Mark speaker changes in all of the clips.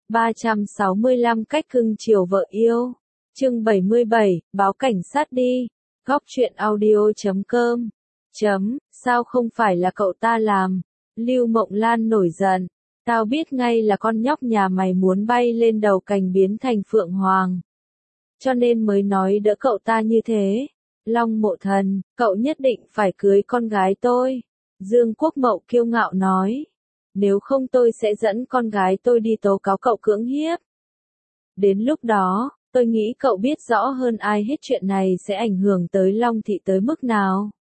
Speaker 1: 365 cách cưng chiều vợ yêu. Chương 77, báo cảnh sát đi. Góc truyện audio.com. Sao không phải là cậu ta làm? Lưu Mộng Lan nổi giận. Tao biết ngay là con nhóc nhà mày muốn bay lên đầu cành biến thành phượng hoàng. Cho nên mới nói đỡ cậu ta như thế. Long Mộ Thần, cậu nhất định phải cưới con gái tôi. Dương Quốc Mậu kiêu ngạo nói. Nếu không tôi sẽ dẫn con gái tôi đi tố cáo cậu cưỡng hiếp. Đến lúc đó, tôi nghĩ cậu biết rõ hơn ai hết chuyện này sẽ ảnh hưởng tới Long Thị tới mức nào.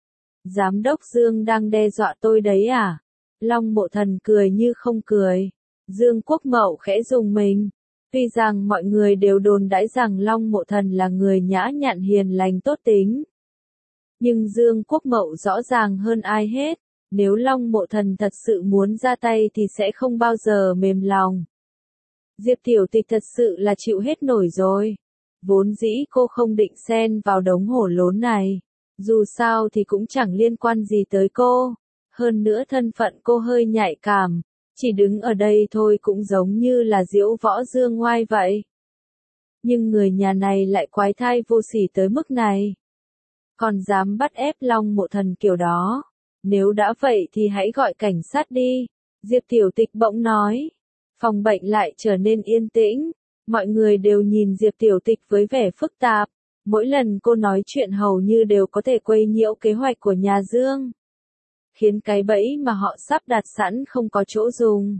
Speaker 1: Giám đốc Dương đang đe dọa tôi đấy à? Long Mộ Thần cười như không cười. Dương Quốc Mậu khẽ rùng mình. Tuy rằng mọi người đều đồn đãi rằng Long Mộ Thần là người nhã nhặn hiền lành tốt tính. Nhưng Dương Quốc Mậu rõ ràng hơn ai hết. Nếu Long Mộ Thần thật sự muốn ra tay thì sẽ không bao giờ mềm lòng. Diệp Tiểu Tịch thật sự là chịu hết nổi rồi. Vốn dĩ cô không định xen vào đống hổ lốn này. Dù sao thì cũng chẳng liên quan gì tới cô. Hơn nữa thân phận cô hơi nhạy cảm. Chỉ đứng ở đây thôi cũng giống như là diễu võ dương ngoai vậy. Nhưng người nhà này lại quái thai vô sỉ tới mức này. Còn dám bắt ép Long Mộ Thần kiểu đó. Nếu đã vậy thì hãy gọi cảnh sát đi. Diệp Tiểu Tịch bỗng nói. Phòng bệnh lại trở nên yên tĩnh. Mọi người đều nhìn Diệp Tiểu Tịch với vẻ phức tạp. Mỗi lần cô nói chuyện hầu như đều có thể quấy nhiễu kế hoạch của nhà Dương. Khiến cái bẫy mà họ sắp đặt sẵn không có chỗ dùng.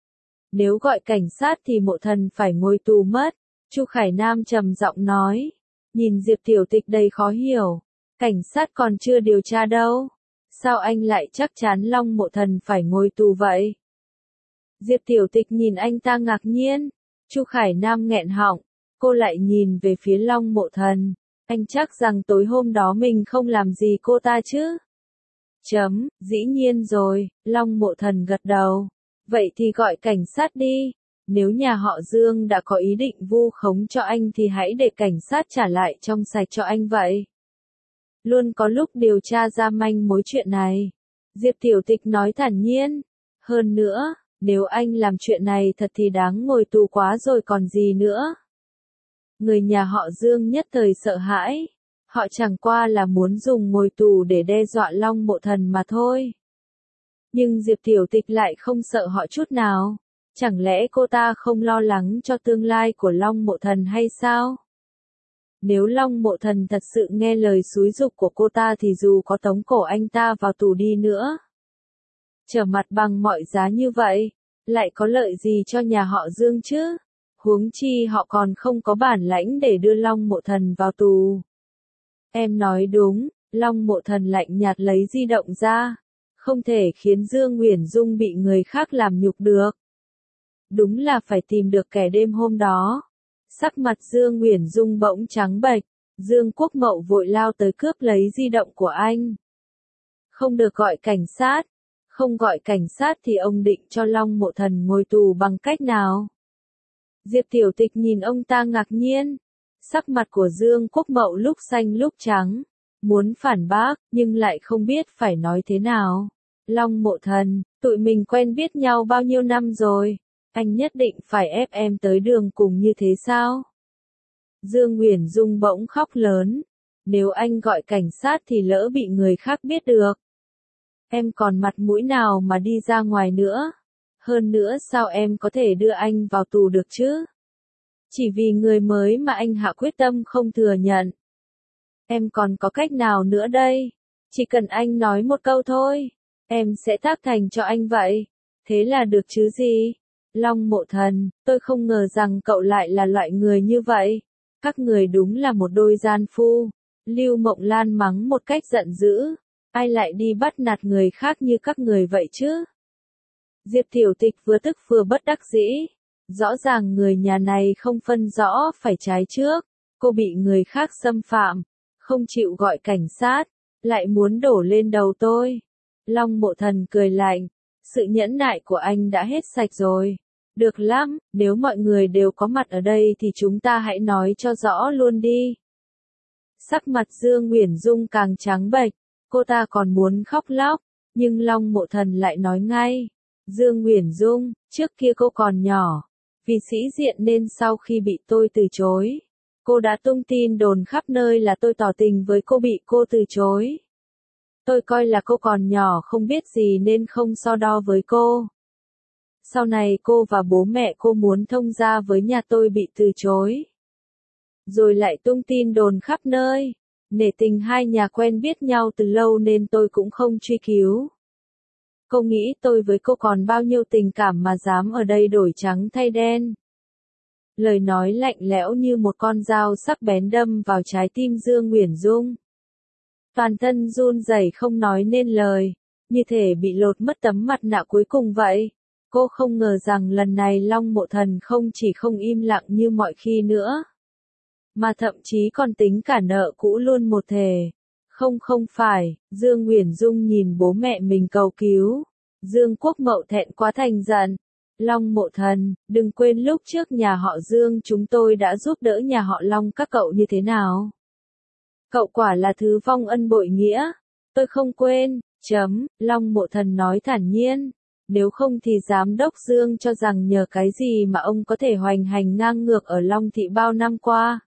Speaker 1: Nếu gọi cảnh sát thì Mộ Thần phải ngồi tù mất. Chu Khải Nam trầm giọng nói. Nhìn Diệp Tiểu Tịch đầy khó hiểu. Cảnh sát còn chưa điều tra đâu. Sao anh lại chắc chắn Long Mộ Thần phải ngồi tù vậy? Diệp Tiểu Tịch nhìn anh ta ngạc nhiên. Chu Khải Nam nghẹn họng. Cô lại nhìn về phía Long Mộ Thần. Anh chắc rằng tối hôm đó mình không làm gì cô ta chứ? Dĩ nhiên rồi, Long Mộ Thần gật đầu. Vậy thì gọi cảnh sát đi. Nếu nhà họ Dương đã có ý định vu khống cho anh thì hãy để cảnh sát trả lại trong sạch cho anh vậy. Luôn có lúc điều tra ra manh mối chuyện này. Diệp Tiểu Tịch nói thản nhiên. Hơn nữa, nếu anh làm chuyện này thật thì đáng ngồi tù quá rồi còn gì nữa. Người nhà họ Dương nhất thời sợ hãi. Họ chẳng qua là muốn dùng ngồi tù để đe dọa Long Mộ Thần mà thôi. Nhưng Diệp Tiểu Tịch lại không sợ họ chút nào. Chẳng lẽ cô ta không lo lắng cho tương lai của Long Mộ Thần hay sao? Nếu Long Mộ Thần thật sự nghe lời xúi giục của cô ta thì dù có tống cổ anh ta vào tù đi nữa. Trở mặt bằng mọi giá như vậy, lại có lợi gì cho nhà họ Dương chứ? Huống chi họ còn không có bản lãnh để đưa Long Mộ Thần vào tù. Em nói đúng, Long Mộ Thần lạnh nhạt lấy di động ra. Không thể khiến Dương Uyển Dung bị người khác làm nhục được. Đúng là phải tìm được kẻ đêm hôm đó. Sắc mặt Dương Uyển Dung bỗng trắng bệch. Dương Quốc Mậu vội lao tới cướp lấy di động của anh. Không được gọi cảnh sát. Không gọi cảnh sát thì ông định cho Long Mộ Thần ngồi tù bằng cách nào? Diệp Tiểu Tịch nhìn ông ta ngạc nhiên. Sắc mặt của Dương Quốc Mậu lúc xanh lúc trắng. Muốn phản bác, nhưng lại không biết phải nói thế nào. Long Mộ Thần, tụi mình quen biết nhau bao nhiêu năm rồi. Anh nhất định phải ép em tới đường cùng như thế sao? Dương Uyển Dung bỗng khóc lớn. Nếu anh gọi cảnh sát thì lỡ bị người khác biết được. Em còn mặt mũi nào mà đi ra ngoài nữa? Hơn nữa sao em có thể đưa anh vào tù được chứ? Chỉ vì người mới mà anh hạ quyết tâm không thừa nhận. Em còn có cách nào nữa đây? Chỉ cần anh nói một câu thôi, em sẽ tác thành cho anh vậy. Thế là được chứ gì? Long Mộ Thần, tôi không ngờ rằng cậu lại là loại người như vậy. Các người đúng là một đôi gian phu. Lưu Mộng Lan mắng một cách giận dữ. Ai lại đi bắt nạt người khác như các người vậy chứ? Diệp Tiểu Tịch vừa tức vừa bất đắc dĩ. Rõ ràng người nhà này không phân rõ phải trái trước. Cô bị người khác xâm phạm. Không chịu gọi cảnh sát. Lại muốn đổ lên đầu tôi. Long Mộ Thần cười lạnh. Sự nhẫn nại của anh đã hết sạch rồi. Được lắm, nếu mọi người đều có mặt ở đây thì chúng ta hãy nói cho rõ luôn đi. Sắc mặt Dương Uyển Dung càng trắng bệch. Cô ta còn muốn khóc lóc. Nhưng Long Mộ Thần lại nói ngay. Dương Uyển Dung, trước kia cô còn nhỏ. Vì sĩ diện nên sau khi bị tôi từ chối, cô đã tung tin đồn khắp nơi là tôi tỏ tình với cô bị cô từ chối. Tôi coi là cô còn nhỏ không biết gì nên không so đo với cô. Sau này cô và bố mẹ cô muốn thông gia với nhà tôi bị từ chối. Rồi lại tung tin đồn khắp nơi. Nể tình hai nhà quen biết nhau từ lâu nên tôi cũng không truy cứu. Cô nghĩ tôi với cô còn bao nhiêu tình cảm mà dám ở đây đổi trắng thay đen. Lời nói lạnh lẽo như một con dao sắc bén đâm vào trái tim Dương Uyển Dung. Toàn thân run rẩy không nói nên lời, như thể bị lột mất tấm mặt nạ cuối cùng vậy. Cô không ngờ rằng lần này Long Mộ Thần không chỉ không im lặng như mọi khi nữa, mà thậm chí còn tính cả nợ cũ luôn một thể. Không phải, Dương Uyển Dung nhìn bố mẹ mình cầu cứu. Dương Quốc Mậu thẹn quá thành giận. Long Mộ Thần, đừng quên lúc trước nhà họ Dương chúng tôi đã giúp đỡ nhà họ Long các cậu như thế nào. Cậu quả là thứ vong ân bội nghĩa. Tôi không quên, Long Mộ Thần nói thản nhiên. Nếu không thì giám đốc Dương cho rằng nhờ cái gì mà ông có thể hoành hành ngang ngược ở Long Thị bao năm qua.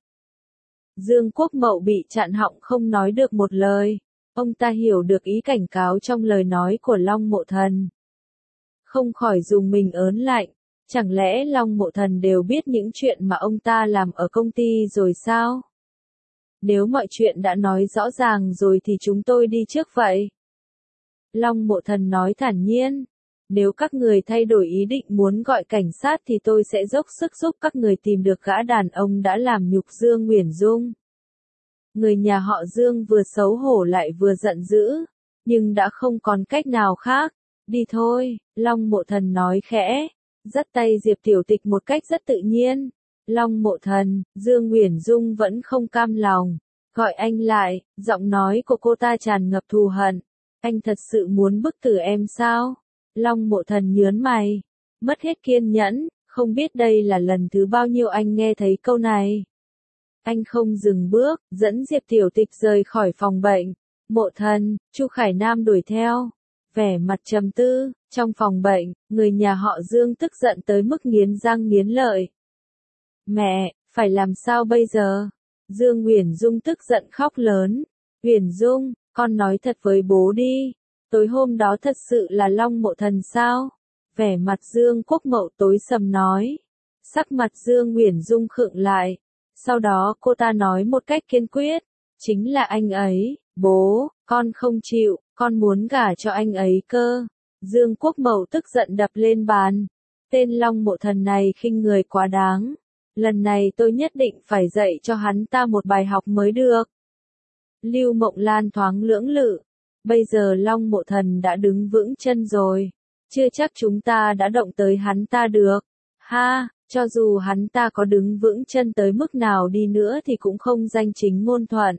Speaker 1: Dương Quốc Mậu bị chặn họng không nói được một lời. Ông ta hiểu được ý cảnh cáo trong lời nói của Long Mộ Thần. Không khỏi dùng mình ớn lạnh. Chẳng lẽ Long Mộ Thần đều biết những chuyện mà ông ta làm ở công ty rồi sao? Nếu mọi chuyện đã nói rõ ràng rồi thì chúng tôi đi trước vậy. Long Mộ Thần nói thản nhiên. Nếu các người thay đổi ý định muốn gọi cảnh sát thì tôi sẽ dốc sức giúp các người tìm được gã đàn ông đã làm nhục Dương Uyển Dung. Người nhà họ Dương vừa xấu hổ lại vừa giận dữ, nhưng đã không còn cách nào khác. Đi thôi, Long Mộ Thần nói khẽ, dắt tay Diệp Tiểu Tịch một cách rất tự nhiên. Long Mộ Thần, Dương Uyển Dung vẫn không cam lòng, gọi anh lại, giọng nói của cô ta tràn ngập thù hận. Anh thật sự muốn bức tử em sao? Long Mộ Thần nhớn mày, mất hết kiên nhẫn, không biết đây là lần thứ bao nhiêu anh nghe thấy câu này. Anh không dừng bước, dẫn Diệp Tiểu Tịch rời khỏi phòng bệnh. Mộ Thần, Chu Khải Nam đuổi theo, vẻ mặt trầm tư. Trong phòng bệnh, người nhà họ Dương tức giận tới mức nghiến răng nghiến lợi. Mẹ, phải làm sao bây giờ? Dương Uyển Dung tức giận khóc lớn. Uyển Dung, con nói thật với bố đi. Tối hôm đó thật sự là Long Mộ Thần sao? Vẻ mặt Dương Quốc Mậu tối sầm nói. Sắc mặt Dương Uyển Dung khựng lại. Sau đó cô ta nói một cách kiên quyết. Chính là anh ấy, bố, con không chịu, con muốn gả cho anh ấy cơ. Dương Quốc Mậu tức giận đập lên bàn. Tên Long Mộ Thần này khinh người quá đáng. Lần này tôi nhất định phải dạy cho hắn ta một bài học mới được. Lưu Mộng Lan thoáng lưỡng lự. Bây giờ Long Mộ Thần đã đứng vững chân rồi. Chưa chắc chúng ta đã động tới hắn ta được. Ha, cho dù hắn ta có đứng vững chân tới mức nào đi nữa thì cũng không danh chính ngôn thuận.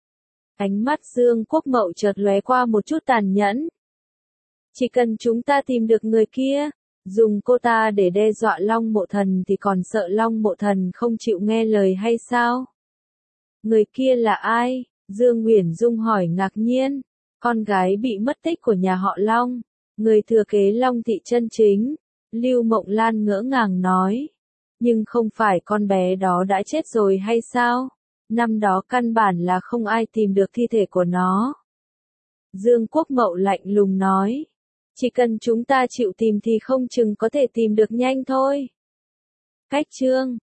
Speaker 1: Ánh mắt Dương Quốc Mậu chợt lóe qua một chút tàn nhẫn. Chỉ cần chúng ta tìm được người kia, dùng cô ta để đe dọa Long Mộ Thần thì còn sợ Long Mộ Thần không chịu nghe lời hay sao? Người kia là ai? Dương Uyển Dung hỏi ngạc nhiên. Con gái bị mất tích của nhà họ Long, người thừa kế Long Thị chân chính. Lưu Mộng Lan ngỡ ngàng nói. Nhưng không phải con bé đó đã chết rồi hay sao? Năm đó căn bản là không ai tìm được thi thể của nó. Dương Quốc Mậu lạnh lùng nói. Chỉ cần chúng ta chịu tìm thì không chừng có thể tìm được nhanh thôi. Cách chương